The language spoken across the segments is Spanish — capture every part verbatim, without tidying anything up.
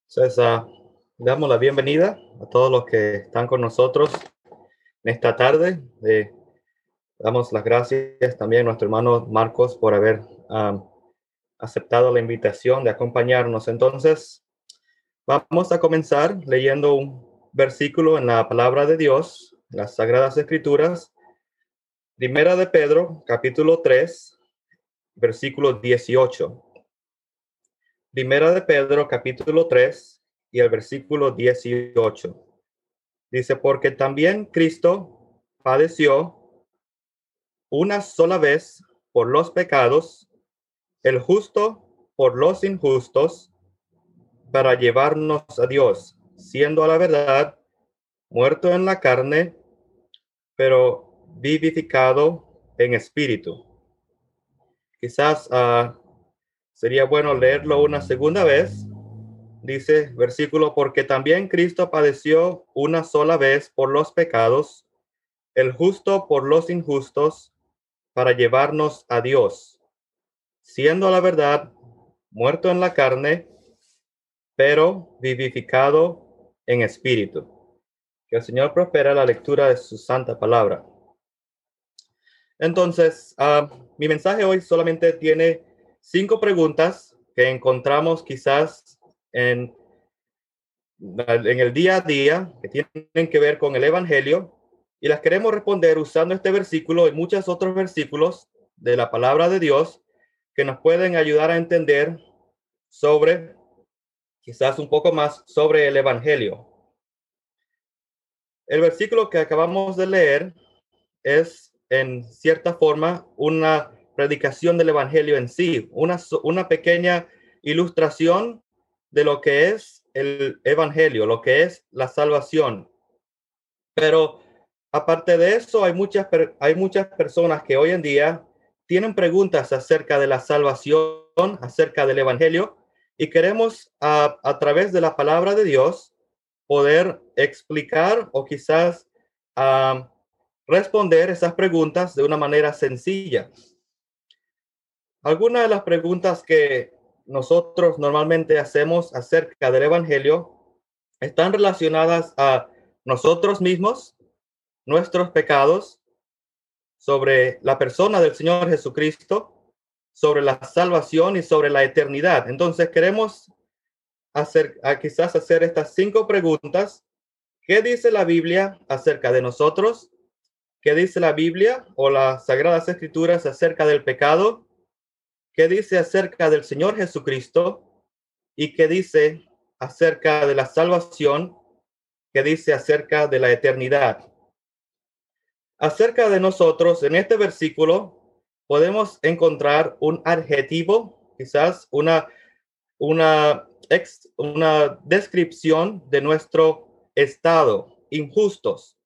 Entonces, ah, damos la bienvenida a todos los que están con nosotros en esta tarde. Eh, damos las gracias también a nuestro hermano Marcos por haber ah, aceptado la invitación de acompañarnos. Entonces, vamos a comenzar leyendo un versículo en la palabra de Dios, las Sagradas Escrituras. Primera de Pedro, capítulo tres, versículo dieciocho. Primera de Pedro, capítulo tres y el versículo dieciocho. Dice, porque también Cristo padeció una sola vez por los pecados, el justo por los injustos, para llevarnos a Dios, siendo a la verdad muerto en la carne, pero vivificado en espíritu. Quizás uh, sería bueno leerlo una segunda vez. Dice, versículo, porque también Cristo padeció una sola vez por los pecados, el justo por los injustos, para llevarnos a Dios, siendo a la verdad muerto en la carne, pero vivificado en espíritu. Que el Señor prospera la lectura de su santa palabra. Entonces, uh, mi mensaje hoy solamente tiene cinco preguntas que encontramos quizás en, en el día a día, que tienen que ver con el Evangelio, y las queremos responder usando este versículo y muchos otros versículos de la palabra de Dios que nos pueden ayudar a entender sobre, quizás un poco más, sobre el Evangelio. El versículo que acabamos de leer es, en cierta forma, una predicación del Evangelio en sí, una, una pequeña ilustración de lo que es el Evangelio, lo que es la salvación. Pero aparte de eso, hay muchas, hay muchas personas que hoy en día tienen preguntas acerca de la salvación, acerca del Evangelio, y queremos a, a través de la palabra de Dios poder explicar o quizás uh, responder esas preguntas de una manera sencilla. Algunas de las preguntas que nosotros normalmente hacemos acerca del Evangelio están relacionadas a nosotros mismos, nuestros pecados, sobre la persona del Señor Jesucristo, sobre la salvación y sobre la eternidad. Entonces queremos hacer, a quizás hacer estas cinco preguntas. ¿Qué dice la Biblia acerca de nosotros? ¿Qué dice la Biblia o las Sagradas Escrituras acerca del pecado? ¿Qué dice acerca del Señor Jesucristo? ¿Y qué dice acerca de la salvación? ¿Qué dice acerca de la eternidad? Acerca de nosotros, en este versículo, podemos encontrar un adjetivo, quizás una, una, ex, una descripción de nuestro estado, injustos.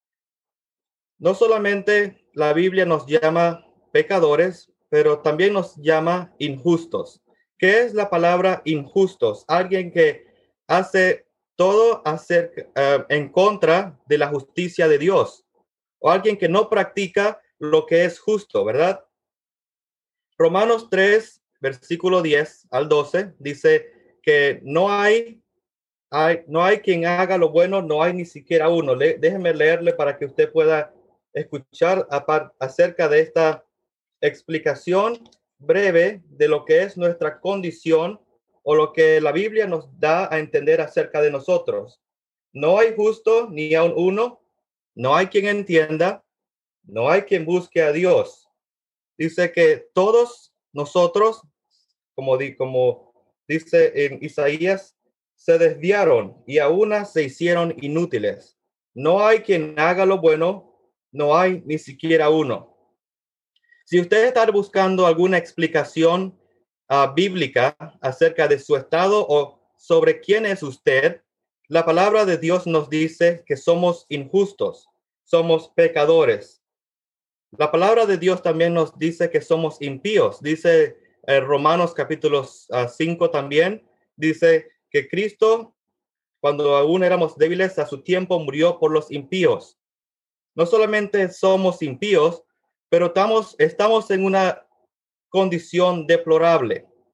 No solamente la Biblia nos llama pecadores, pero también nos llama injustos. ¿Qué es la palabra injustos? Alguien que hace todo hacer, uh, en contra de la justicia de Dios, o alguien que no practica lo que es justo, ¿verdad? Romanos tres, versículo diez al doce, dice que no hay, hay, no hay quien haga lo bueno, no hay ni siquiera uno. Le, déjeme leerle para que usted pueda escuchar acerca de esta explicación breve de lo que es nuestra condición o lo que la Biblia nos da a entender acerca de nosotros. No hay justo ni aun uno, no hay quien entienda, no hay quien busque a Dios. Dice que todos nosotros, como, di, como dice en Isaías, se desviaron y a una se hicieron inútiles. No hay quien haga lo bueno, no hay ni siquiera uno. Si usted está buscando alguna explicación uh, bíblica acerca de su estado o sobre quién es usted, la palabra de Dios nos dice que somos injustos, somos pecadores. La palabra de Dios también nos dice que somos impíos. Dice eh, Romanos capítulo cinco también, dice que Cristo, cuando aún éramos débiles, a su tiempo murió por los impíos. No solamente somos impíos, pero estamos, estamos en una condición deplorable.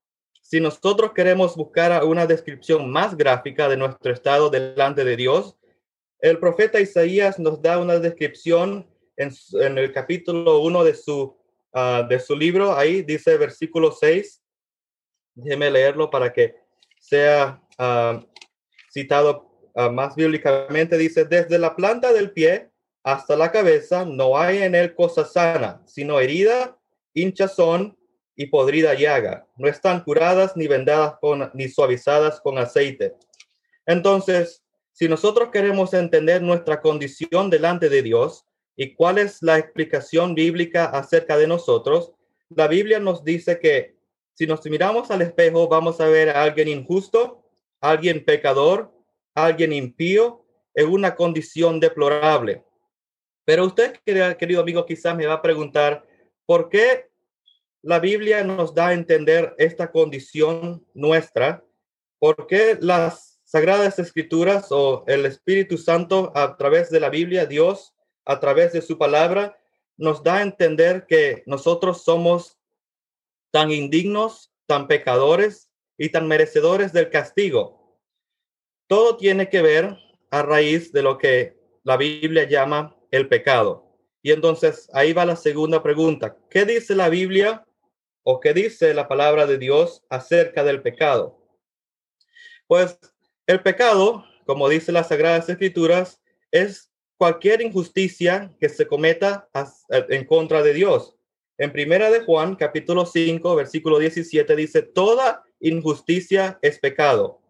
si nosotros queremos buscar una descripción más gráfica de nuestro estado delante de Dios, el profeta Isaías nos da una descripción en, en el capítulo uno de su, uh, de su libro. Ahí dice versículo seis. Déjeme leerlo para que sea uh, citado uh, más bíblicamente. Dice, desde la planta del pie hasta la cabeza no hay en él cosa sana, sino herida, hinchazón y podrida llaga. No están curadas ni vendadas con, ni suavizadas con aceite. Entonces, si nosotros queremos entender nuestra condición delante de Dios y cuál es la explicación bíblica acerca de nosotros, la Biblia nos dice que si nos miramos al espejo, vamos a ver a alguien injusto, alguien pecador, alguien impío, en una condición deplorable. Pero usted, querido amigo, quizás me va a preguntar, ¿por qué la Biblia nos da a entender esta condición nuestra? ¿Por qué las Sagradas Escrituras o el Espíritu Santo a través de la Biblia, Dios a través de su palabra, nos da a entender que nosotros somos tan indignos, tan pecadores y tan merecedores del castigo? Todo tiene que ver a raíz de lo que la Biblia llama el pecado. Y entonces ahí va la segunda pregunta. ¿Qué dice la Biblia o qué dice la palabra de Dios acerca del pecado? Pues el pecado, como dice las Sagradas Escrituras, es cualquier injusticia que se cometa en contra de Dios. En Primera de Juan, capítulo cinco, versículo diecisiete, dice, toda injusticia es pecado.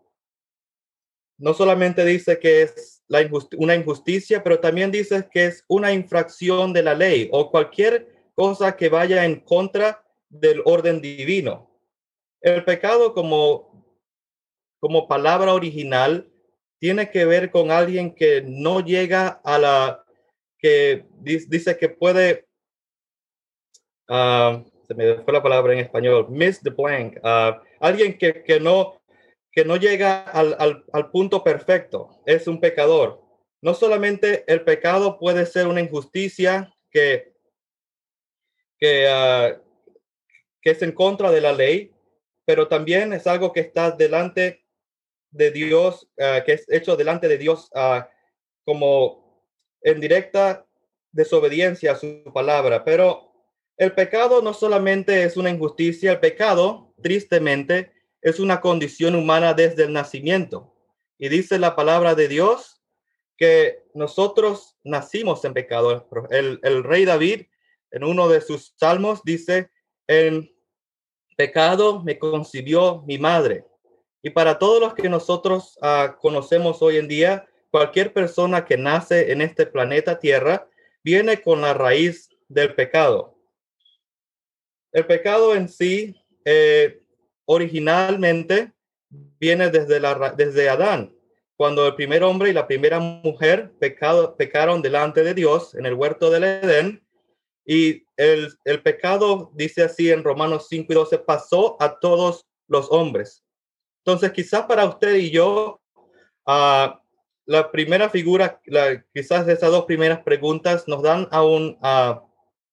No solamente dice que es la injusti- una injusticia, pero también dice que es una infracción de la ley o cualquier cosa que vaya en contra del orden divino. El pecado como, como palabra original tiene que ver con alguien que no llega a la, que dice que puede, uh, se me fue la palabra en español, miss the blank, uh, alguien que, que no que no llega al, al, al punto perfecto, es un pecador. No solamente el pecado puede ser una injusticia que, que, uh, que es en contra de la ley, pero también es algo que está delante de Dios, uh, que es hecho delante de Dios uh, como en directa desobediencia a su palabra. Pero el pecado no solamente es una injusticia, el pecado, tristemente, es una condición humana desde el nacimiento. Y dice la palabra de Dios que nosotros nacimos en pecado. El, el rey David, en uno de sus salmos, dice, en pecado me concibió mi madre. Y para todos los que nosotros uh, conocemos hoy en día, cualquier persona que nace en este planeta Tierra viene con la raíz del pecado. El pecado en sí, eh, originalmente, viene desde, la, desde Adán, cuando el primer hombre y la primera mujer pecado, pecaron delante de Dios en el huerto del Edén. Y el, el pecado, dice así en Romanos cinco y doce, pasó a todos los hombres. Entonces, quizás para usted y yo, uh, la primera figura, la, quizás esas dos primeras preguntas nos dan a, un, uh,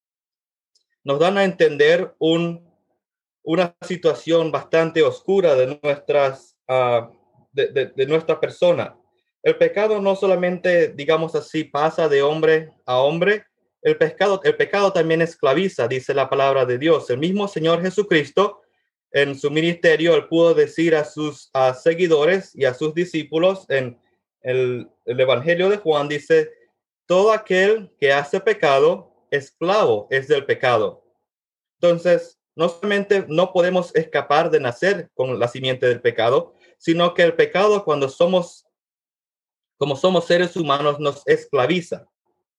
nos dan a entender un, una situación bastante oscura de, nuestras, uh, de, de, de nuestra persona. El pecado no solamente, digamos así, pasa de hombre a hombre, el pecado, el pecado también esclaviza, dice la palabra de Dios. El mismo Señor Jesucristo, en su ministerio, él pudo decir a sus a seguidores y a sus discípulos en el, el Evangelio de Juan, dice, todo aquel que hace pecado, esclavo es del pecado. Entonces, no solamente no podemos escapar de nacer con la simiente del pecado, sino que el pecado, cuando somos, como somos seres humanos, nos esclaviza.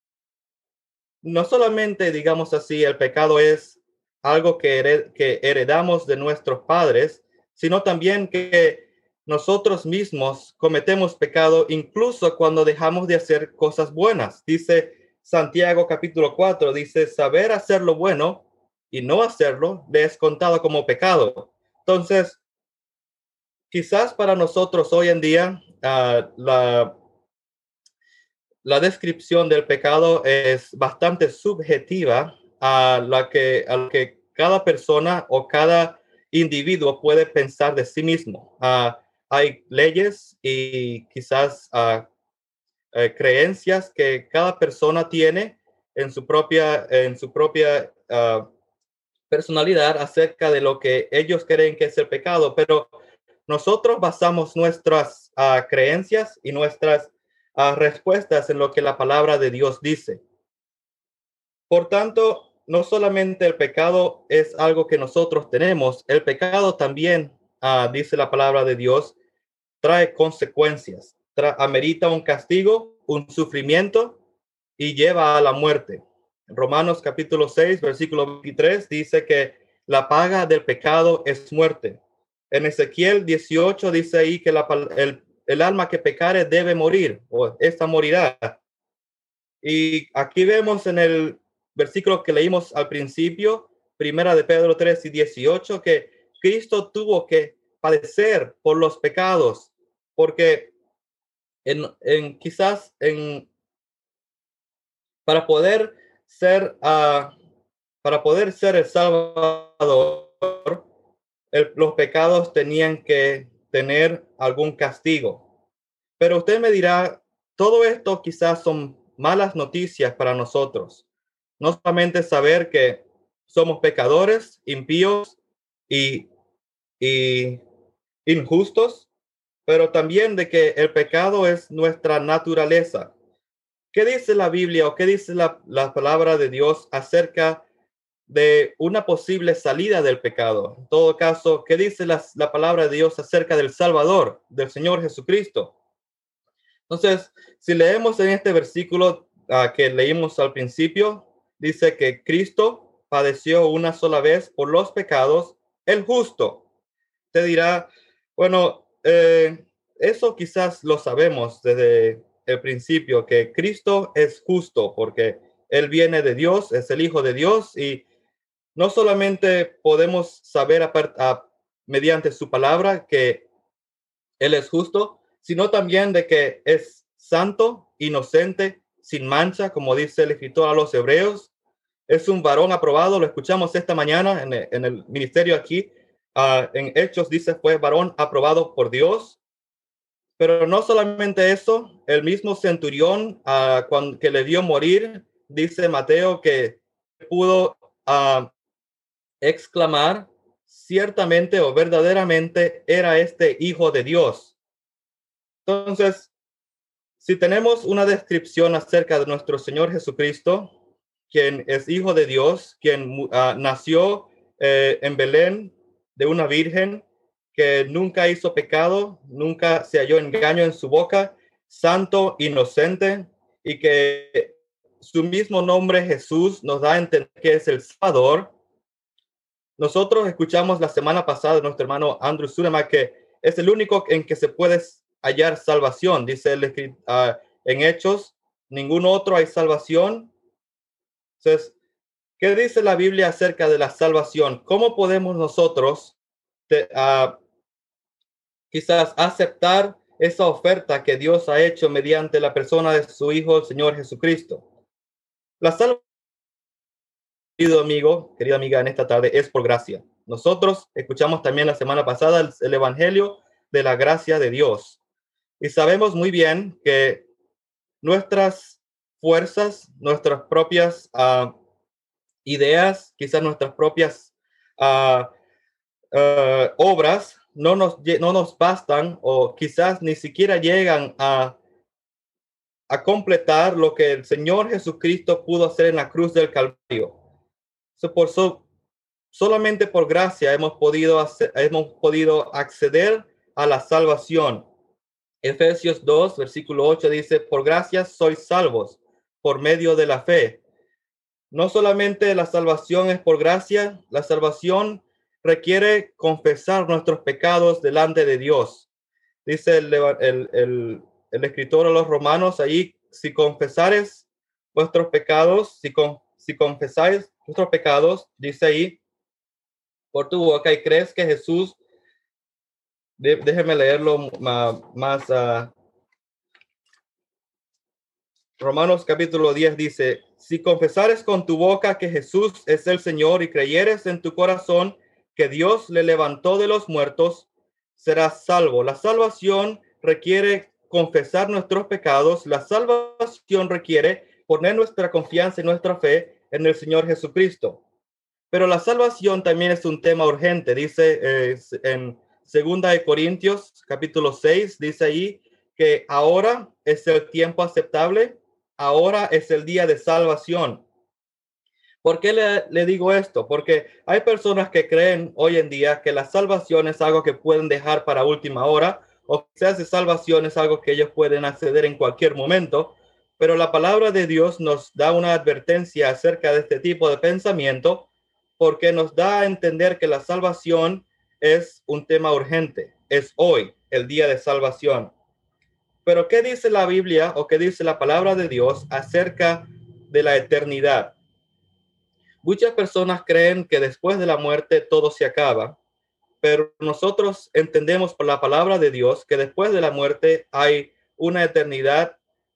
No solamente, digamos así, el pecado es algo que, hered, que heredamos de nuestros padres, sino también que nosotros mismos cometemos pecado incluso cuando dejamos de hacer cosas buenas. Dice Santiago capítulo cuatro, dice, saber hacer lo bueno y no hacerlo le es contado como pecado. Entonces, quizás para nosotros hoy en día, uh, la La descripción del pecado es bastante subjetiva a la que, a la que cada persona o cada individuo puede pensar de sí mismo. Uh, hay leyes y quizás uh, uh, creencias que cada persona tiene en su propia, en su propia uh, personalidad acerca de lo que ellos creen que es el pecado, pero nosotros basamos nuestras uh, creencias y nuestras uh, respuestas en lo que la palabra de Dios dice. Por tanto, no solamente el pecado es algo que nosotros tenemos, el pecado también, uh, dice la palabra de Dios, trae consecuencias, tra amerita un castigo, un sufrimiento y lleva a la muerte. Romanos capítulo seis, versículo veintitrés dice que la paga del pecado es muerte. En Ezequiel dieciocho dice ahí que la, el, el alma que pecare debe morir, o esta morirá. Y aquí vemos en el versículo que leímos al principio, primera de Pedro tres y dieciocho, que Cristo tuvo que padecer por los pecados, porque en, en quizás en para poder ser uh, para poder ser el Salvador, el, los pecados tenían que tener algún castigo. Pero usted me dirá, todo esto quizás son malas noticias para nosotros. No solamente saber que somos pecadores, impíos y, y injustos, pero también de que el pecado es nuestra naturaleza. ¿Qué dice la Biblia o qué dice la, la palabra de Dios acerca de una posible salida del pecado? En todo caso, ¿qué dice la, la palabra de Dios acerca del Salvador, del Señor Jesucristo? Entonces, si leemos en este versículo uh, que leímos al principio, dice que Cristo padeció una sola vez por los pecados, el justo. Te dirá, bueno, eh, eso quizás lo sabemos desde el principio, que Cristo es justo porque Él viene de Dios, es el Hijo de Dios, y no solamente podemos saber a, a, mediante su palabra que Él es justo, sino también de que es santo, inocente, sin mancha, como dice el escritor a los Hebreos. Es un varón aprobado, lo escuchamos esta mañana en el, en el ministerio aquí. Uh, en Hechos dice fue varón aprobado por Dios. Pero no solamente eso, el mismo centurión uh, cuando, que le vio morir, dice Mateo que pudo uh, exclamar, ciertamente o verdaderamente era este Hijo de Dios. Entonces, si tenemos una descripción acerca de nuestro Señor Jesucristo, quien es Hijo de Dios, quien uh, nació eh, en Belén de una virgen, que nunca hizo pecado, nunca se halló engaño en su boca, santo, inocente, y que su mismo nombre Jesús nos da a entender que es el Salvador. Nosotros escuchamos la semana pasada de nuestro hermano Andrew Surema que es el único en que se puede hallar salvación, dice él uh, en Hechos, ningún otro hay salvación. Entonces, ¿qué dice la Biblia acerca de la salvación? ¿Cómo podemos nosotros te, uh, quizás aceptar esa oferta que Dios ha hecho mediante la persona de su Hijo, el Señor Jesucristo? La salvación, querido amigo, querida amiga, en esta tarde es por gracia. Nosotros escuchamos también la semana pasada el, el Evangelio de la gracia de Dios. Y sabemos muy bien que nuestras fuerzas, nuestras propias uh, ideas, quizás nuestras propias uh, uh, obras, no nos, no nos bastan o quizás ni siquiera llegan a, a completar lo que el Señor Jesucristo pudo hacer en la cruz del Calvario. So, por so, solamente por gracia hemos podido, hacer, hemos podido acceder a la salvación. Efesios dos, versículo ocho dice, por gracia sois salvos por medio de la fe. No solamente la salvación es por gracia, la salvación requiere confesar nuestros pecados delante de Dios. Dice el, el, el, el escritor a los romanos ahí, si confesares vuestros pecados, si, con, si confesáis vuestros pecados, dice ahí, por tu boca y crees que Jesús, de, déjeme leerlo más, más uh, Romanos capítulo diez dice, si confesares con tu boca que Jesús es el Señor y creyeres en tu corazón que Dios le levantó de los muertos, será salvo. La salvación requiere confesar nuestros pecados. La salvación requiere poner nuestra confianza y nuestra fe en el Señor Jesucristo. Pero la salvación también es un tema urgente. Dice eh, en Segunda de Corintios, capítulo seis, dice ahí que ahora es el tiempo aceptable, ahora es el día de salvación. ¿Por qué le, le digo esto? Porque hay personas que creen hoy en día que la salvación es algo que pueden dejar para última hora, o quizás la salvación es algo que ellos pueden acceder en cualquier momento, pero la palabra de Dios nos da una advertencia acerca de este tipo de pensamiento, porque nos da a entender que la salvación es un tema urgente, es hoy el día de salvación. Pero ¿qué dice la Biblia o qué dice la palabra de Dios acerca de la eternidad? Muchas personas creen que después de la muerte todo se acaba, pero nosotros entendemos por la palabra de Dios que después de la muerte hay una eternidad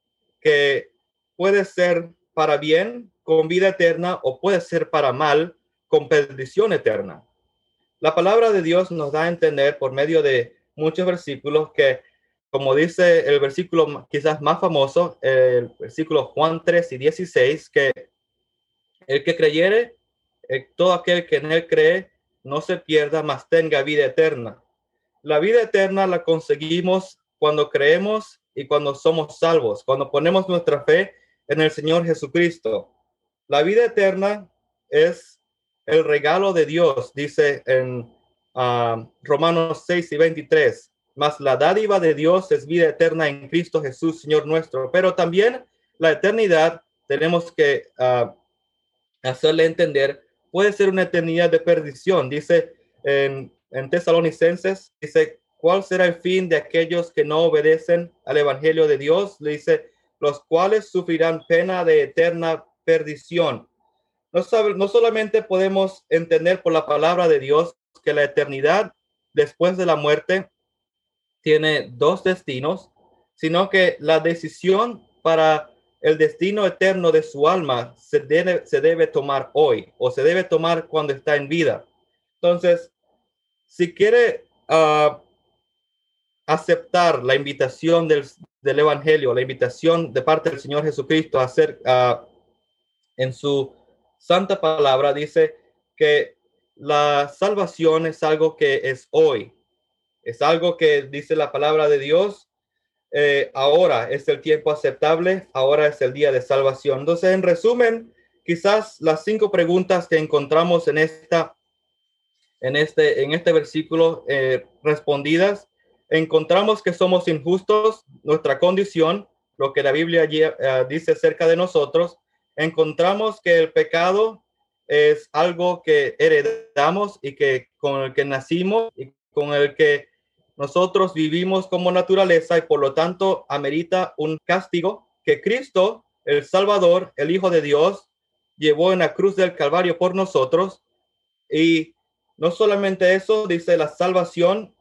que puede ser para bien, con vida eterna, o puede ser para mal, con perdición eterna. La palabra de Dios nos da a entender por medio de muchos versículos que, como dice el versículo quizás más famoso, el versículo Juan tres y dieciséis, que el que creyere, eh, todo aquel que en él cree, no se pierda, mas tenga vida eterna. La vida eterna la conseguimos cuando creemos y cuando somos salvos, cuando ponemos nuestra fe en el Señor Jesucristo. La vida eterna es el regalo de Dios, dice en uh, Romanos seis y veintitrés. Mas la dádiva de Dios es vida eterna en Cristo Jesús, Señor nuestro. Pero también la eternidad tenemos que uh, hacerle entender, puede ser una eternidad de perdición. Dice en, en Tesalonicenses, dice, ¿cuál será el fin de aquellos que no obedecen al evangelio de Dios? Le dice, los cuales sufrirán pena de eterna perdición. No, sabe, no solamente podemos entender por la palabra de Dios que la eternidad después de la muerte tiene dos destinos, sino que la decisión para el destino eterno de su alma se debe, se debe tomar hoy, o se debe tomar cuando está en vida. Entonces, si quiere uh, aceptar la invitación del, del evangelio, la invitación de parte del Señor Jesucristo a hacer uh, en su santa palabra, dice que la salvación es algo que es hoy, es algo que dice la palabra de Dios. Eh, ahora es el tiempo aceptable, ahora es el día de salvación. Entonces, en resumen, quizás las cinco preguntas que encontramos en esta, en este, en este versículo eh, respondidas, encontramos que somos injustos, nuestra condición, lo que la Biblia uh, dice acerca de nosotros. Encontramos que el pecado es algo que heredamos y que con el que nacimos y con el que nosotros vivimos como naturaleza, y por lo tanto amerita un castigo que Cristo, el Salvador, el Hijo de Dios, llevó en la cruz del Calvario por nosotros. Y no solamente eso, dice la salvación,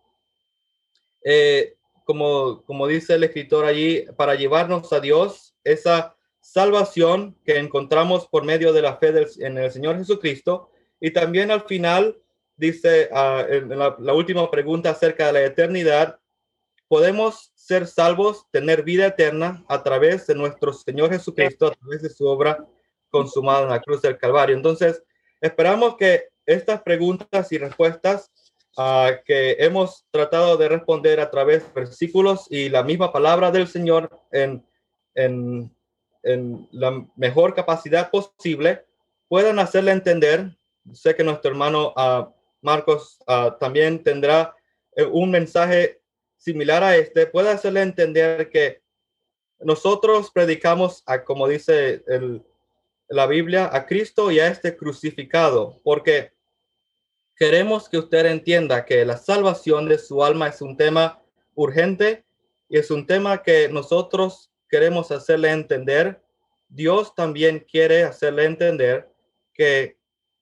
eh, como, como dice el escritor allí, para llevarnos a Dios, esa salvación que encontramos por medio de la fe del, en el Señor Jesucristo. Y también al final dice uh, en la, la última pregunta acerca de la eternidad, podemos ser salvos, tener vida eterna a través de nuestro Señor Jesucristo, a través de su obra consumada en la cruz del Calvario. Entonces, esperamos que estas preguntas y respuestas uh, que hemos tratado de responder a través de versículos y la misma palabra del Señor en, en, en la mejor capacidad posible, puedan hacerle entender. Sé que nuestro hermano uh, Marcos uh, también tendrá uh, un mensaje similar a este, puede hacerle entender que nosotros predicamos, a, como dice el, la Biblia, a Cristo y a este crucificado, porque queremos que usted entienda que la salvación de su alma es un tema urgente y es un tema que nosotros queremos hacerle entender. Dios también quiere hacerle entender que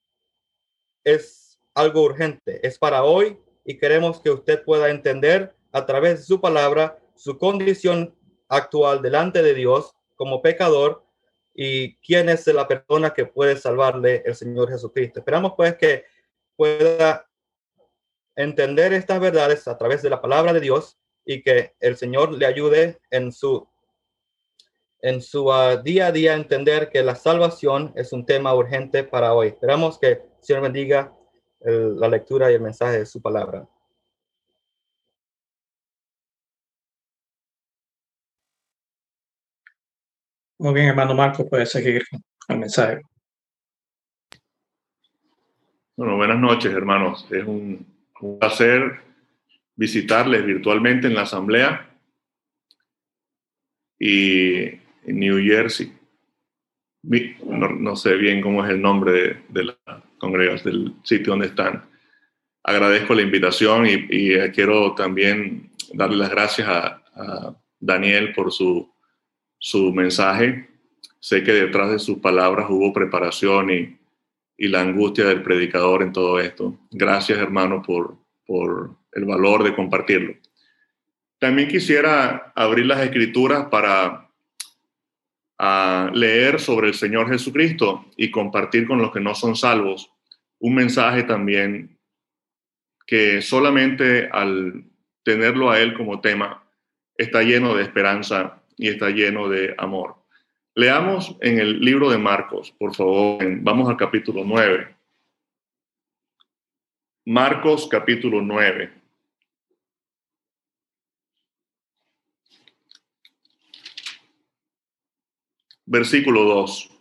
es algo urgente, es para hoy, y queremos que usted pueda entender a través de su palabra su condición actual delante de Dios como pecador y quién es la persona que puede salvarle, el Señor Jesucristo. Esperamos pues que pueda entender estas verdades a través de la palabra de Dios y que el Señor le ayude en su, en su uh, día a día entender que la salvación es un tema urgente para hoy. Esperamos que el Señor bendiga el, la lectura y el mensaje de su palabra. Muy bien, hermano Marcos, puede seguir con el mensaje. Bueno, buenas noches, hermanos. Es un, un placer visitarles virtualmente en la asamblea y en New Jersey. No, no sé bien cómo es el nombre de, de la congregación, del sitio donde están. Agradezco la invitación y, y quiero también darle las gracias a, a Daniel por su, su mensaje. Sé que detrás de sus palabras hubo preparación y, y la angustia del predicador en todo esto. Gracias, hermano, por, por el valor de compartirlo. También quisiera abrir las escrituras para a leer sobre el Señor Jesucristo y compartir con los que no son salvos un mensaje también que solamente al tenerlo a Él como tema está lleno de esperanza y está lleno de amor. Leamos en el libro de Marcos, por favor. Vamos al capítulo nueve. Marcos capítulo nueve. Versículo dos.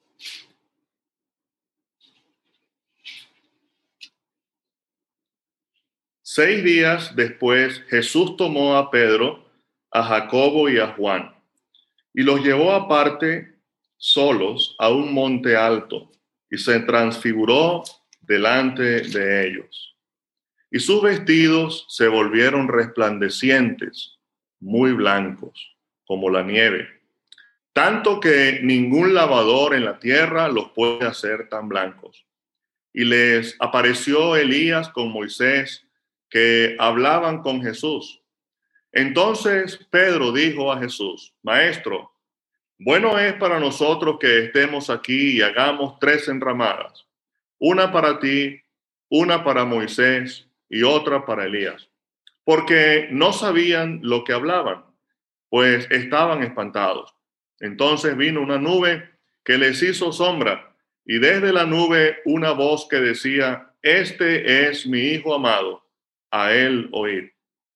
Seis días después, Jesús tomó a Pedro, a Jacobo y a Juan, y los llevó aparte solos a un monte alto, y se transfiguró delante de ellos. Y sus vestidos se volvieron resplandecientes, muy blancos, como la nieve, tanto que ningún lavador en la tierra los puede hacer tan blancos. Y les apareció Elías con Moisés, que hablaban con Jesús. Entonces Pedro dijo a Jesús: Maestro, bueno es para nosotros que estemos aquí y hagamos tres enramadas, una para ti, una para Moisés y otra para Elías, porque no sabían lo que hablaban, pues estaban espantados. Entonces vino una nube que les hizo sombra, y desde la nube una voz que decía: Este es mi Hijo amado, a él oíd.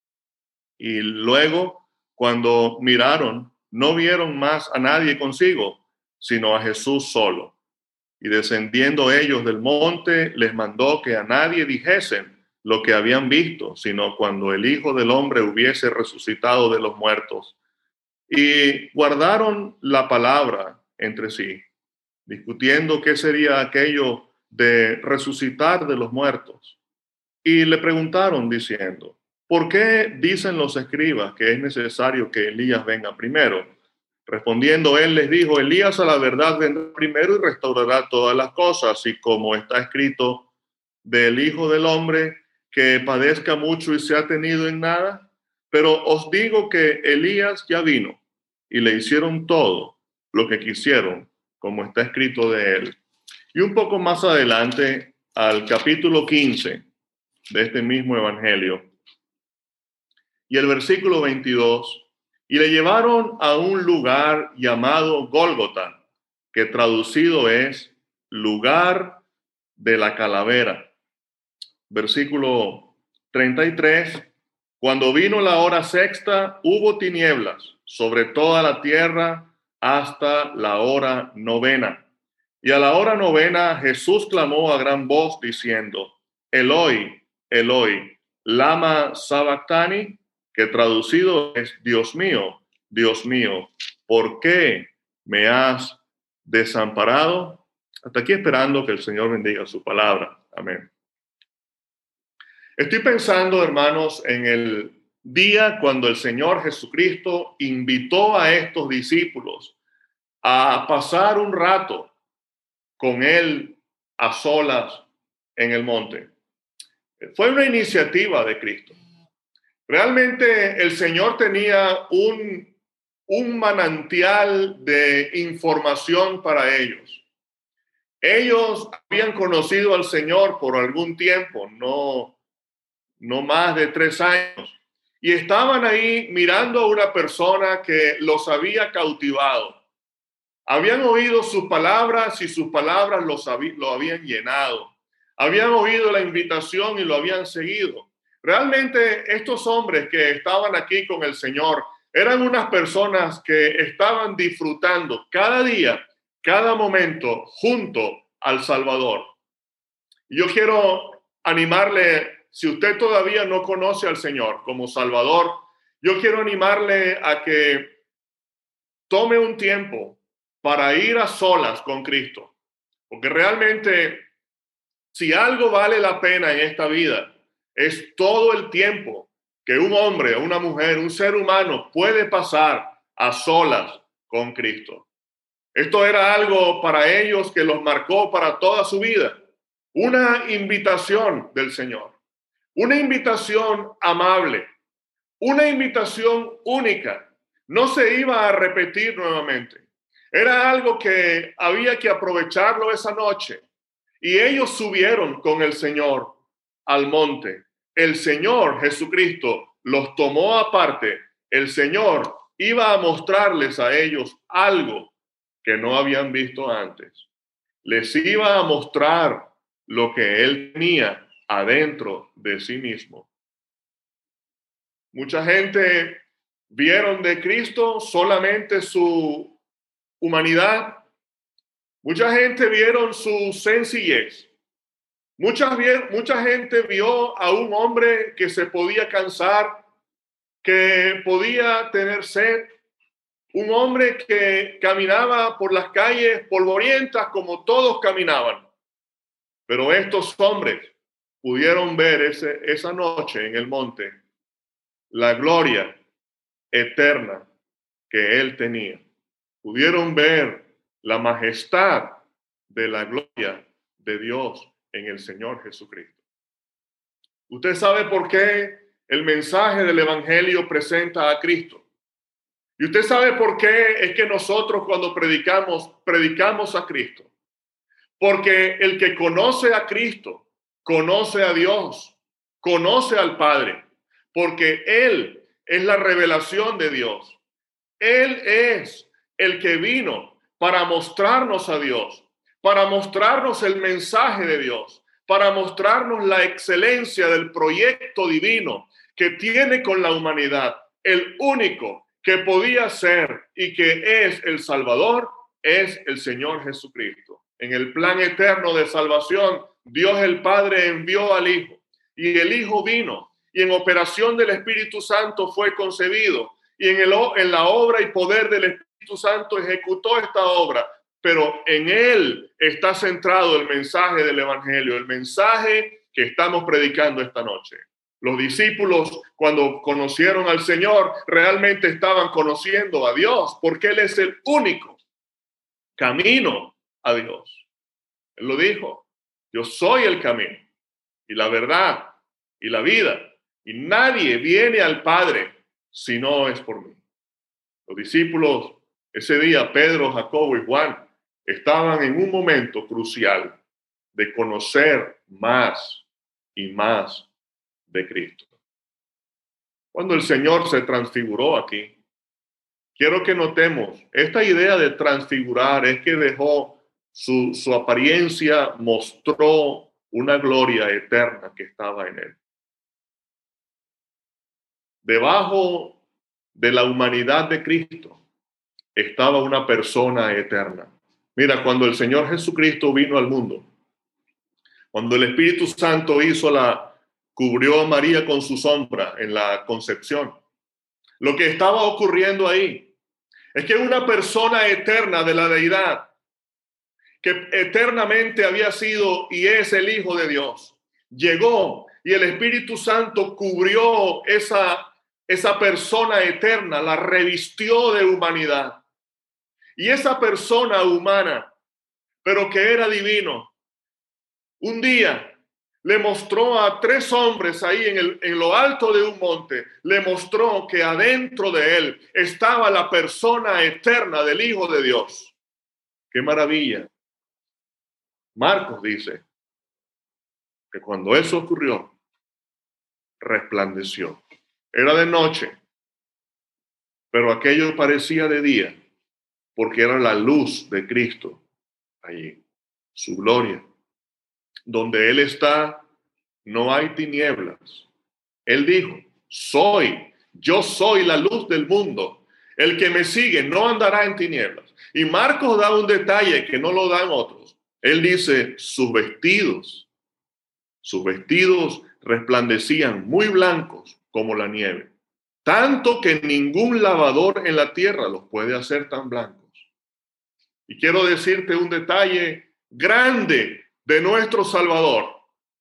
Y luego, cuando miraron, no vieron más a nadie consigo, sino a Jesús solo. Y descendiendo ellos del monte, les mandó que a nadie dijesen lo que habían visto, sino cuando el Hijo del Hombre hubiese resucitado de los muertos. Y guardaron la palabra entre sí, discutiendo qué sería aquello de resucitar de los muertos. Y le preguntaron diciendo: ¿por qué dicen los escribas que es necesario que Elías venga primero? Respondiendo él les dijo: Elías a la verdad vendrá primero y restaurará todas las cosas, y como está escrito del Hijo del Hombre, que padezca mucho y sea tenido en nada. Pero os digo que Elías ya vino y le hicieron todo lo que quisieron, como está escrito de él. Y un poco más adelante, al capítulo quince de este mismo evangelio, y el versículo veintidós, y le llevaron a un lugar llamado Gólgota, que traducido es lugar de la calavera. Versículo treinta y tres, cuando vino la hora sexta, hubo tinieblas sobre toda la tierra hasta la hora novena. Y a la hora novena Jesús clamó a gran voz diciendo: Eloi, Eloi, lama sabactani, que traducido es: Dios mío, Dios mío, ¿por qué me has desamparado? Hasta aquí esperando que el Señor bendiga su palabra. Amén. Estoy pensando, hermanos, en el día cuando el Señor Jesucristo invitó a estos discípulos a pasar un rato con Él a solas en el monte. Fue una iniciativa de Cristo. Realmente el Señor tenía un, un manantial de información para ellos. Ellos habían conocido al Señor por algún tiempo, no no más de tres años. Y estaban ahí mirando a una persona que los había cautivado. Habían oído sus palabras y sus palabras los habí- lo habían llenado. Habían oído la invitación y lo habían seguido. Realmente estos hombres que estaban aquí con el Señor eran unas personas que estaban disfrutando cada día, cada momento junto al Salvador. Yo quiero animarle, si usted todavía no conoce al Señor como Salvador, yo quiero animarle a que tome un tiempo para ir a solas con Cristo. Porque realmente, si algo vale la pena en esta vida, es todo el tiempo que un hombre, una mujer, un ser humano puede pasar a solas con Cristo. Esto era algo para ellos que los marcó para toda su vida. Una invitación del Señor, una invitación amable, una invitación única. No se iba a repetir nuevamente. Era algo que había que aprovecharlo esa noche. Y ellos subieron con el Señor al monte. El Señor Jesucristo los tomó aparte. El Señor iba a mostrarles a ellos algo que no habían visto antes. Les iba a mostrar lo que Él tenía adentro de sí mismo. Mucha gente vieron de Cristo solamente su humanidad. Mucha gente vieron su sencillez. Mucha, mucha gente vio a un hombre que se podía cansar, que podía tener sed, un hombre que caminaba por las calles polvorientas como todos caminaban. Pero estos hombres pudieron ver ese, esa noche en el monte la gloria eterna que él tenía. Pudieron ver la majestad de la gloria de Dios en el Señor Jesucristo. Usted sabe por qué el mensaje del Evangelio presenta a Cristo. Y usted sabe por qué es que nosotros cuando predicamos, predicamos a Cristo. Porque el que conoce a Cristo, conoce a Dios, conoce al Padre. Porque Él es la revelación de Dios. Él es el que vino para mostrarnos a Dios, para mostrarnos el mensaje de Dios, para mostrarnos la excelencia del proyecto divino que tiene con la humanidad. El único que podía ser y que es el Salvador es el Señor Jesucristo. En el plan eterno de salvación, Dios el Padre envió al Hijo y el Hijo vino y en operación del Espíritu Santo fue concebido. Y en, el, en la obra y poder del Espíritu Santo ejecutó esta obra. Pero en él está centrado el mensaje del Evangelio, el mensaje que estamos predicando esta noche. Los discípulos, cuando conocieron al Señor, realmente estaban conociendo a Dios, porque Él es el único camino a Dios. Él lo dijo, yo soy el camino y la verdad y la vida. Y nadie viene al Padre si no es por mí. Los discípulos, ese día, Pedro, Jacobo y Juan, estaban en un momento crucial de conocer más y más de Cristo. Cuando el Señor se transfiguró aquí, quiero que notemos, esta idea de transfigurar es que dejó su, su apariencia, mostró una gloria eterna que estaba en él. Debajo de la humanidad de Cristo estaba una persona eterna. Mira, cuando el Señor Jesucristo vino al mundo, cuando el Espíritu Santo hizo la, cubrió a María con su sombra en la concepción, lo que estaba ocurriendo ahí es que una persona eterna de la deidad, que eternamente había sido y es el Hijo de Dios, llegó y el Espíritu Santo cubrió esa, esa persona eterna, la revistió de humanidad. Y esa persona humana, pero que era divino, un día le mostró a tres hombres ahí en, el, en lo alto de un monte, le mostró que adentro de él estaba la persona eterna del Hijo de Dios. ¡Qué maravilla! Marcos dice que cuando eso ocurrió, resplandeció. Era de noche, pero aquello parecía de día, porque era la luz de Cristo allí, su gloria. Donde Él está, no hay tinieblas. Él dijo, soy, yo soy la luz del mundo. El que me sigue no andará en tinieblas. Y Marcos da un detalle que no lo dan otros. Él dice, sus vestidos, sus vestidos resplandecían muy blancos como la nieve, tanto que ningún lavador en la tierra los puede hacer tan blancos. Y quiero decirte un detalle grande de nuestro Salvador.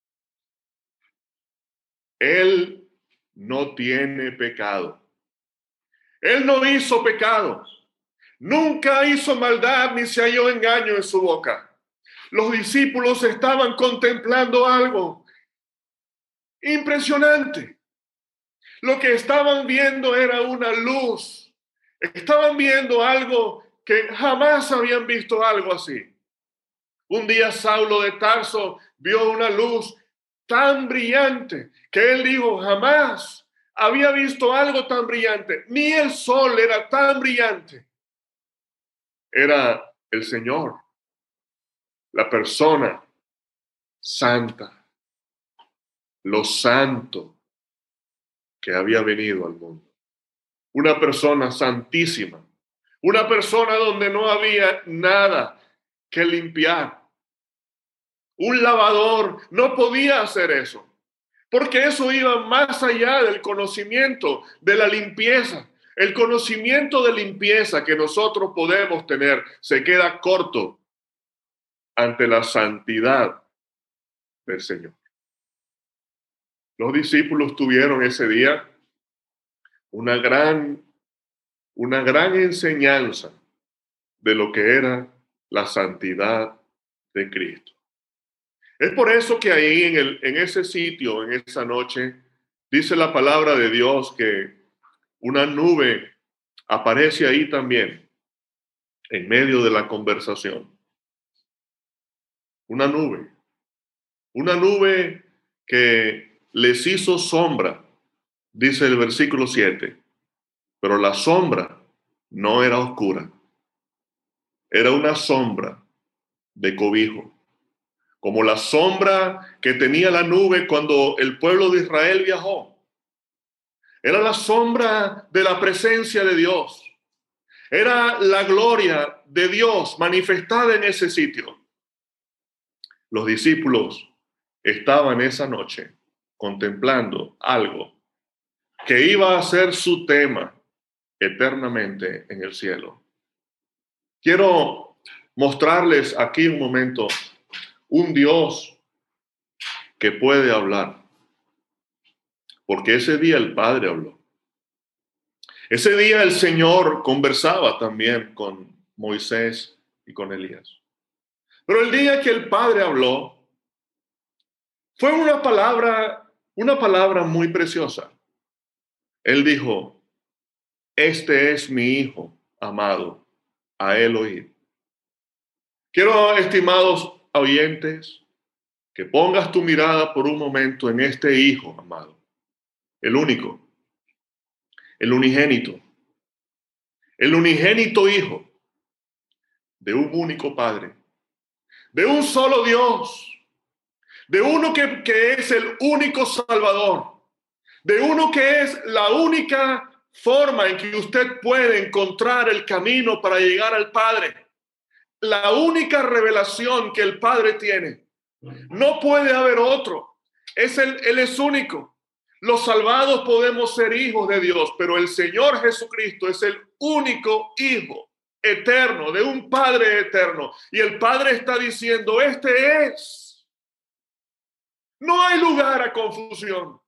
Él no tiene pecado. Él no hizo pecado. Nunca hizo maldad ni se halló engaño en su boca. Los discípulos estaban contemplando algo impresionante. Lo que estaban viendo era una luz. Estaban viendo algo que jamás habían visto algo así. Un día Saulo de Tarso vio una luz tan brillante que él dijo, jamás había visto algo tan brillante. Ni el sol era tan brillante. Era el Señor, la persona santa, lo santo que había venido al mundo. Una persona santísima, una persona donde no había nada que limpiar. Un lavador no podía hacer eso, porque eso iba más allá del conocimiento de la limpieza. El conocimiento de limpieza que nosotros podemos tener se queda corto ante la santidad del Señor. Los discípulos tuvieron ese día una gran, una gran enseñanza de lo que era la santidad de Cristo. Es por eso que ahí en, el, en ese sitio, en esa noche, dice la palabra de Dios que una nube aparece ahí también, en medio de la conversación. Una nube. Una nube que les hizo sombra, dice el versículo siete. Pero la sombra no era oscura. Era una sombra de cobijo. Como la sombra que tenía la nube cuando el pueblo de Israel viajó. Era la sombra de la presencia de Dios. Era la gloria de Dios manifestada en ese sitio. Los discípulos estaban esa noche contemplando algo que iba a ser su tema eternamente en el cielo. Quiero mostrarles aquí un momento un Dios que puede hablar, porque ese día el Padre habló. Ese día el Señor conversaba también con Moisés y con Elías. Pero el día que el Padre habló, fue una palabra, una palabra muy preciosa. Él dijo, este es mi Hijo amado, a él oíd. Quiero, estimados oyentes, que pongas tu mirada por un momento en este Hijo amado, el único, el unigénito, el unigénito Hijo de un único Padre, de un solo Dios, de uno que, que es el único Salvador, de uno que es la única forma en que usted puede encontrar el camino para llegar al Padre, la única revelación que el Padre tiene. No puede haber otro. Es el, él es único. Los salvados podemos ser hijos de Dios, pero el Señor Jesucristo es el único Hijo eterno, de un Padre eterno. Y el Padre está diciendo, este es. No hay lugar a confusión.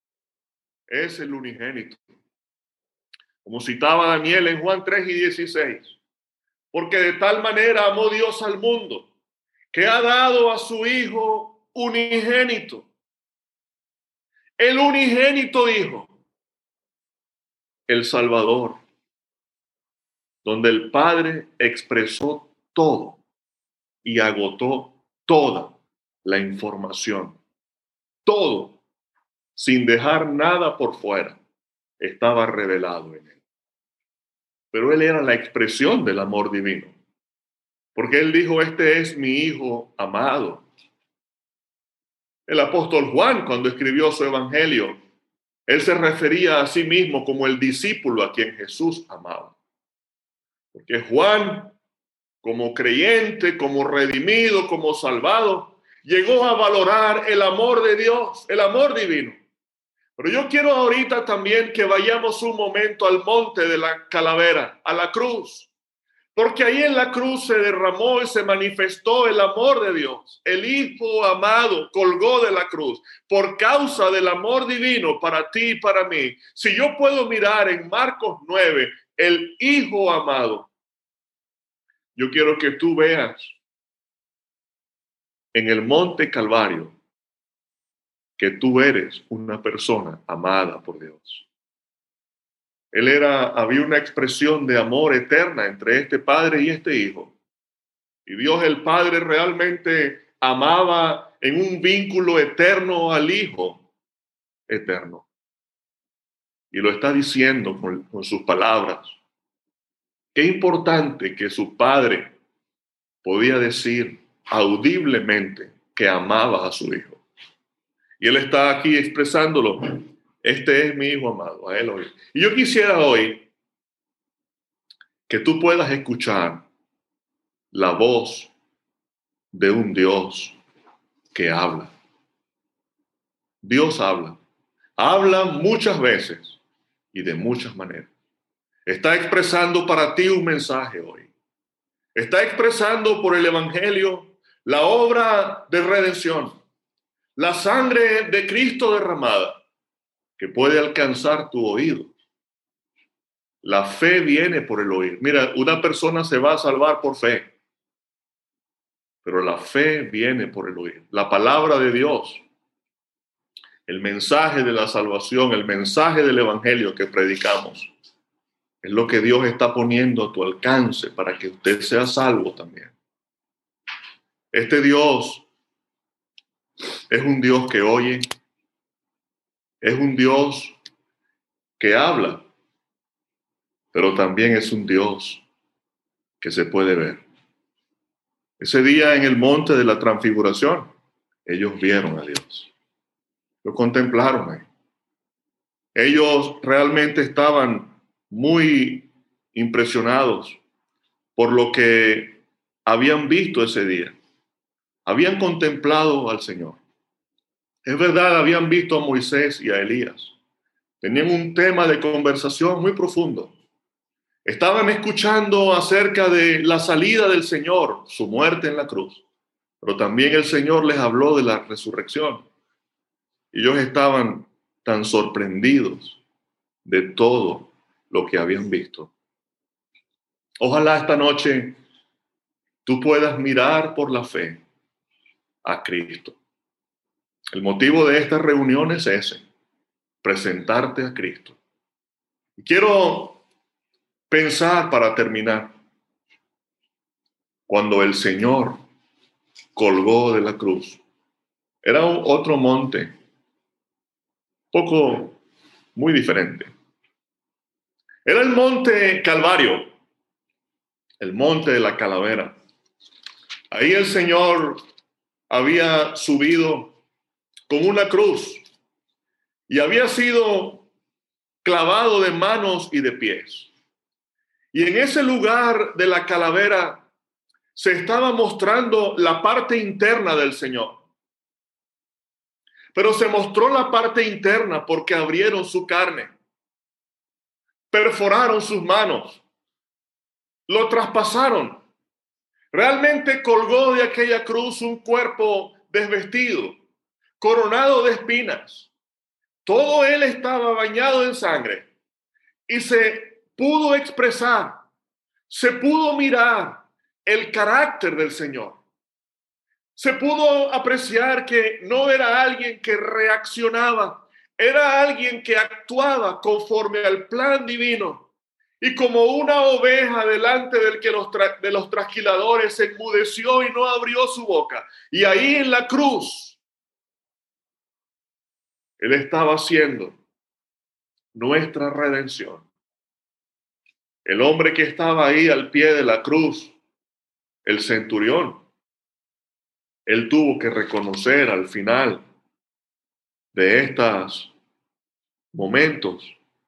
Es el unigénito. Como citaba Daniel en Juan tres y dieciséis. Porque de tal manera amó Dios al mundo, que ha dado a su Hijo unigénito. El unigénito Hijo, el Salvador, donde el Padre expresó todo y agotó toda la información. Todo sin dejar nada por fuera, estaba revelado en él. Pero él era la expresión del amor divino, porque él dijo, este es mi hijo amado. El apóstol Juan, cuando escribió su evangelio, él se refería a sí mismo como el discípulo a quien Jesús amaba. Porque Juan, como creyente, como redimido, como salvado, llegó a valorar el amor de Dios, el amor divino. Pero yo quiero ahorita también que vayamos un momento al monte de la calavera, a la cruz. Porque ahí en la cruz se derramó y se manifestó el amor de Dios. El Hijo amado colgó de la cruz por causa del amor divino para ti y para mí. Si yo puedo mirar en Marcos nueve, el Hijo amado, yo quiero que tú veas en el monte Calvario que tú eres una persona amada por Dios. Él era, había una expresión de amor eterna entre este padre y este hijo. Y Dios el Padre realmente amaba en un vínculo eterno al Hijo eterno. Y lo está diciendo con, con sus palabras. Qué importante que su padre podía decir audiblemente que amaba a su hijo. Y él está aquí expresándolo. Este es mi hijo amado, a él hoy. Y yo quisiera hoy que tú puedas escuchar la voz de un Dios que habla. Dios habla. Habla muchas veces y de muchas maneras. Está expresando para ti un mensaje hoy. Está expresando por el Evangelio la obra de redención, la sangre de Cristo derramada, que puede alcanzar tu oído. La fe viene por el oír. Mira, una persona se va a salvar por fe, pero la fe viene por el oír. La palabra de Dios, el mensaje de la salvación, el mensaje del evangelio que predicamos, es lo que Dios está poniendo a tu alcance para que usted sea salvo también. Este Dios es un Dios que oye, es un Dios que habla, pero también es un Dios que se puede ver. Ese día en el monte de la transfiguración, ellos vieron a Dios. Lo contemplaron ahí. Ellos realmente estaban muy impresionados por lo que habían visto ese día. Habían contemplado al Señor. Es verdad, habían visto a Moisés y a Elías. Tenían un tema de conversación muy profundo. Estaban escuchando acerca de la salida del Señor, su muerte en la cruz. Pero también el Señor les habló de la resurrección. Ellos estaban tan sorprendidos de todo lo que habían visto. Ojalá esta noche tú puedas mirar por la fe a Cristo. El motivo de esta reunión es ese, presentarte a Cristo. Y quiero pensar para terminar, cuando el Señor colgó de la cruz, era un otro monte, poco, muy diferente. Era el monte Calvario, el monte de la calavera. Ahí el Señor había subido con una cruz y había sido clavado de manos y de pies. Y en ese lugar de la calavera se estaba mostrando la parte interna del Señor. Pero se mostró la parte interna porque abrieron su carne, perforaron sus manos, lo traspasaron. Realmente colgó de aquella cruz un cuerpo desvestido, coronado de espinas. Todo él estaba bañado en sangre y se pudo expresar, se pudo mirar el carácter del Señor. Se pudo apreciar que no era alguien que reaccionaba, era alguien que actuaba conforme al plan divino. Y como una oveja delante del que los tra- de los trasquiladores se enmudeció y no abrió su boca. Y ahí en la cruz, Él estaba haciendo nuestra redención. El hombre que estaba ahí al pie de la cruz, el centurión, él tuvo que reconocer al final de estos momentos.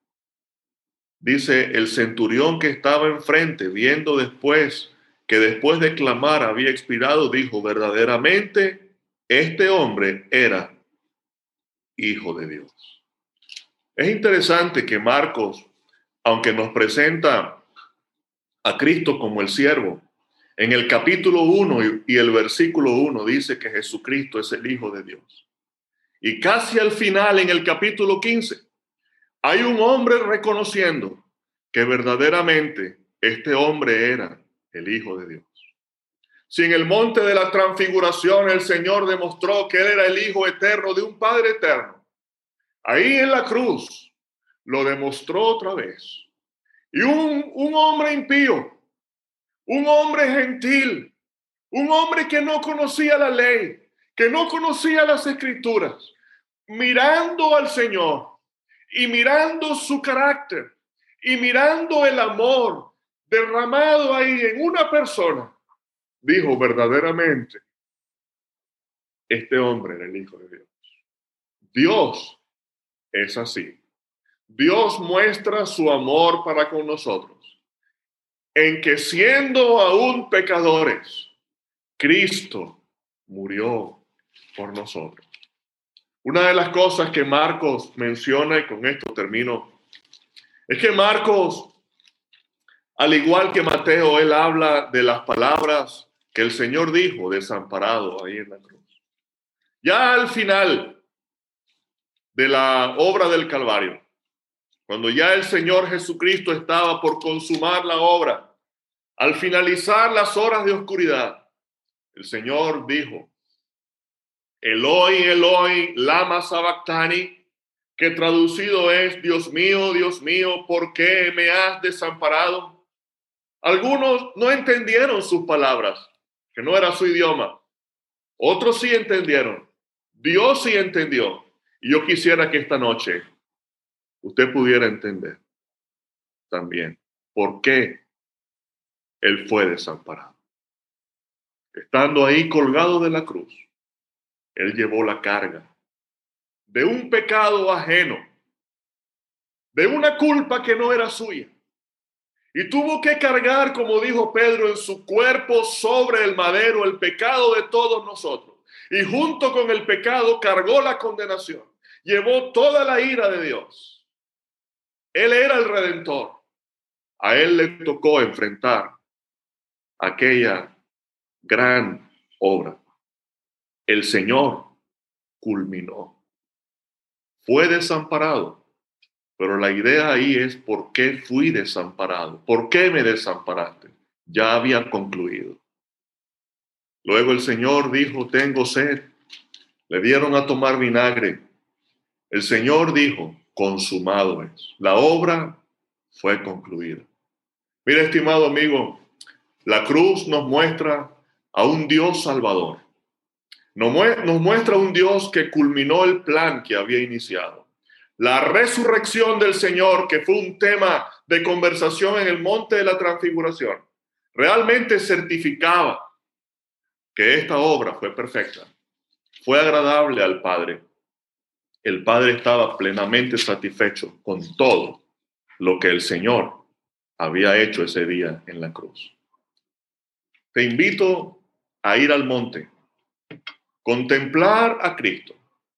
Dice el centurión que estaba enfrente, viendo después que después de clamar había expirado, dijo, verdaderamente este hombre era hijo de Dios. Es interesante que Marcos, aunque nos presenta a Cristo como el siervo, en el capítulo uno y el versículo uno dice que Jesucristo es el Hijo de Dios. Y casi al final, en el capítulo quince, hay un hombre reconociendo que verdaderamente este hombre era el Hijo de Dios. Si en el monte de la transfiguración el Señor demostró que Él era el Hijo eterno de un Padre eterno, ahí en la cruz lo demostró otra vez. Y un, un hombre impío, un hombre gentil, un hombre que no conocía la ley, que no conocía las escrituras, mirando al Señor y mirando su carácter y mirando el amor derramado ahí en una persona, dijo verdaderamente, este hombre era el Hijo de Dios. Dios es así. Dios muestra su amor para con nosotros en que siendo aún pecadores, Cristo murió por nosotros. Una de las cosas que Marcos menciona, y con esto termino, es que Marcos, al igual que Mateo, él habla de las palabras que el Señor dijo desamparado ahí en la cruz. Ya al final de la obra del Calvario, cuando ya el Señor Jesucristo estaba por consumar la obra, al finalizar las horas de oscuridad, el Señor dijo, Eloi, Eloi, lama sabactani, que traducido es, Dios mío, Dios mío, ¿por qué me has desamparado? Algunos no entendieron sus palabras, que no era su idioma. Otros sí entendieron. Dios sí entendió. Y yo quisiera que esta noche usted pudiera entender también por qué Él fue desamparado. Estando ahí colgado de la cruz, Él llevó la carga de un pecado ajeno, de una culpa que no era suya. Y tuvo que cargar, como dijo Pedro, en su cuerpo sobre el madero el pecado de todos nosotros. Y junto con el pecado cargó la condenación. Llevó toda la ira de Dios. Él era el Redentor. A Él le tocó enfrentar aquella gran obra. El Señor culminó. Fue desamparado. Pero la idea ahí es ¿por qué fui desamparado? ¿Por qué me desamparaste? Ya había concluido. Luego el Señor dijo, tengo sed. Le dieron a tomar vinagre. El Señor dijo, consumado es. La obra fue concluida. Mira, estimado amigo, la cruz nos muestra a un Dios salvador. Nos muestra a un Dios que culminó el plan que había iniciado. La resurrección del Señor, que fue un tema de conversación en el monte de la transfiguración, realmente certificaba que esta obra fue perfecta, fue agradable al Padre. El Padre estaba plenamente satisfecho con todo lo que el Señor había hecho ese día en la cruz. Te invito a ir al monte, contemplar a Cristo,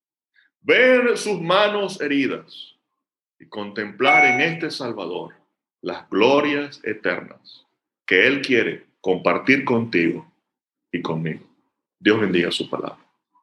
ver sus manos heridas y contemplar en este Salvador las glorias eternas que Él quiere compartir contigo y conmigo. Dios bendiga su palabra.